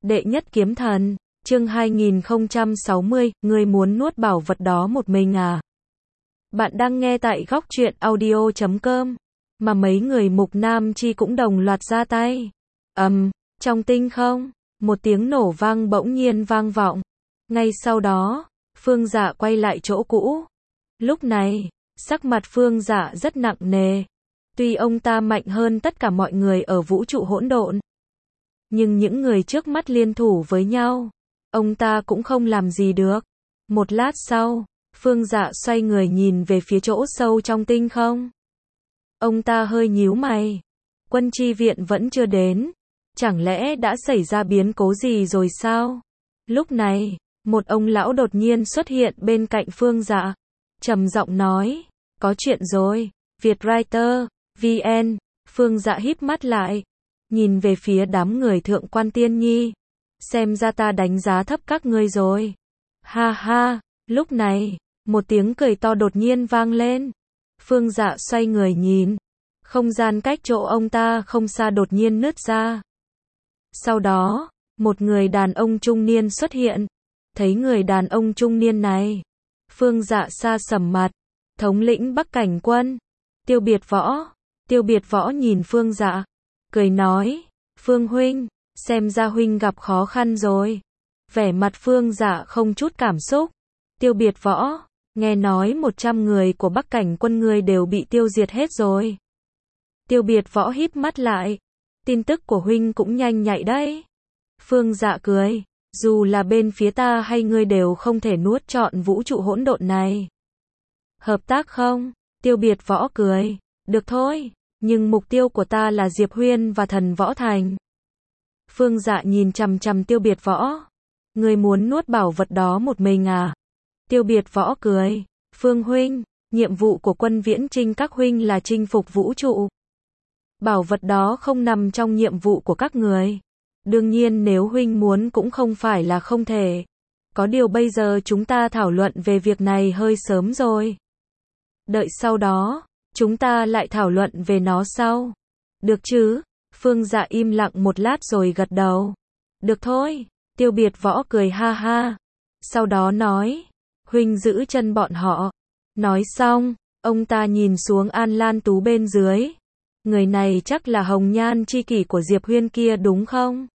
Đệ nhất kiếm thần, chương 2060, ngươi muốn nuốt bảo vật đó một mình à? Bạn đang nghe tại góc truyện audio.com, mà mấy người mục nam chi cũng đồng loạt ra tay. Trong tinh không, một tiếng nổ vang bỗng nhiên vang vọng. Ngay sau đó, Phương Dạ quay lại chỗ cũ. Lúc này, sắc mặt Phương Dạ rất nặng nề. Tuy ông ta mạnh hơn tất cả mọi người ở vũ trụ hỗn độn, nhưng những người trước mắt liên thủ với nhau, ông ta cũng không làm gì được. Một lát sau, Phương Dạ xoay người nhìn về phía chỗ sâu trong tinh không. Ông ta hơi nhíu mày. Quân chi viện vẫn chưa đến. Chẳng lẽ đã xảy ra biến cố gì rồi sao? Lúc này, một ông lão đột nhiên xuất hiện bên cạnh Phương Dạ. Trầm giọng nói, có chuyện rồi, Vietwriter, VN. Phương Dạ híp mắt lại, nhìn về phía đám người Thượng Quan Tiên Nhi. Xem ra ta đánh giá thấp các ngươi rồi. Ha ha, lúc này, một tiếng cười to đột nhiên vang lên. Phương Dạ xoay người nhìn. Không gian cách chỗ ông ta không xa đột nhiên nứt ra. Sau đó, một người đàn ông trung niên xuất hiện. Thấy người đàn ông trung niên này, Phương Dạ xa sầm mặt. Thống lĩnh Bắc Cảnh quân, Tiêu Biệt Võ. Tiêu Biệt Võ nhìn Phương Dạ, cười nói, Phương huynh, xem ra huynh gặp khó khăn rồi. Vẻ mặt Phương Dạ không chút cảm xúc. Tiêu Biệt Võ, nghe nói 100 người của Bắc Cảnh quân ngươi đều bị tiêu diệt hết rồi. Tiêu Biệt Võ híp mắt lại, tin tức của huynh cũng nhanh nhạy đấy. Phương Dạ cười, dù là bên phía ta hay ngươi đều không thể nuốt trọn vũ trụ hỗn độn này. Hợp tác không? Tiêu Biệt Võ cười, được thôi, nhưng mục tiêu của ta là Diệp Huyên và Thần Võ Thành. Phương Dạ nhìn chằm chằm Tiêu Biệt Võ. Ngươi muốn nuốt bảo vật đó một mình à? Tiêu Biệt Võ cười, Phương huynh, nhiệm vụ của quân viễn trinh các huynh là chinh phục vũ trụ. Bảo vật đó không nằm trong nhiệm vụ của các người. Đương nhiên nếu huynh muốn cũng không phải là không thể. Có điều bây giờ chúng ta thảo luận về việc này hơi sớm rồi. Đợi sau đó, chúng ta lại thảo luận về nó sau. Được chứ? Phương Dạ im lặng một lát rồi gật đầu. Được thôi. Tiêu Biệt Võ cười ha ha. Sau đó nói, huynh giữ chân bọn họ. Nói xong, ông ta nhìn xuống An Lan Tú bên dưới. Người này chắc là hồng nhan chi kỷ của Diệp Huyên kia đúng không?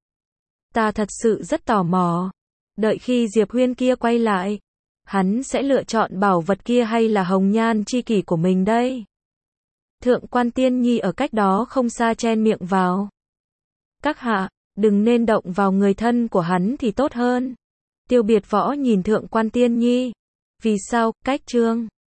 Ta thật sự rất tò mò. Đợi khi Diệp Huyên kia quay lại, hắn sẽ lựa chọn bảo vật kia hay là hồng nhan chi kỷ của mình đây? Thượng Quan Tiên Nhi ở cách đó không xa chen miệng vào. Các hạ, đừng nên động vào người thân của hắn thì tốt hơn. Tiêu Biệt Võ nhìn Thượng Quan Tiên Nhi. Vì sao? Cách chương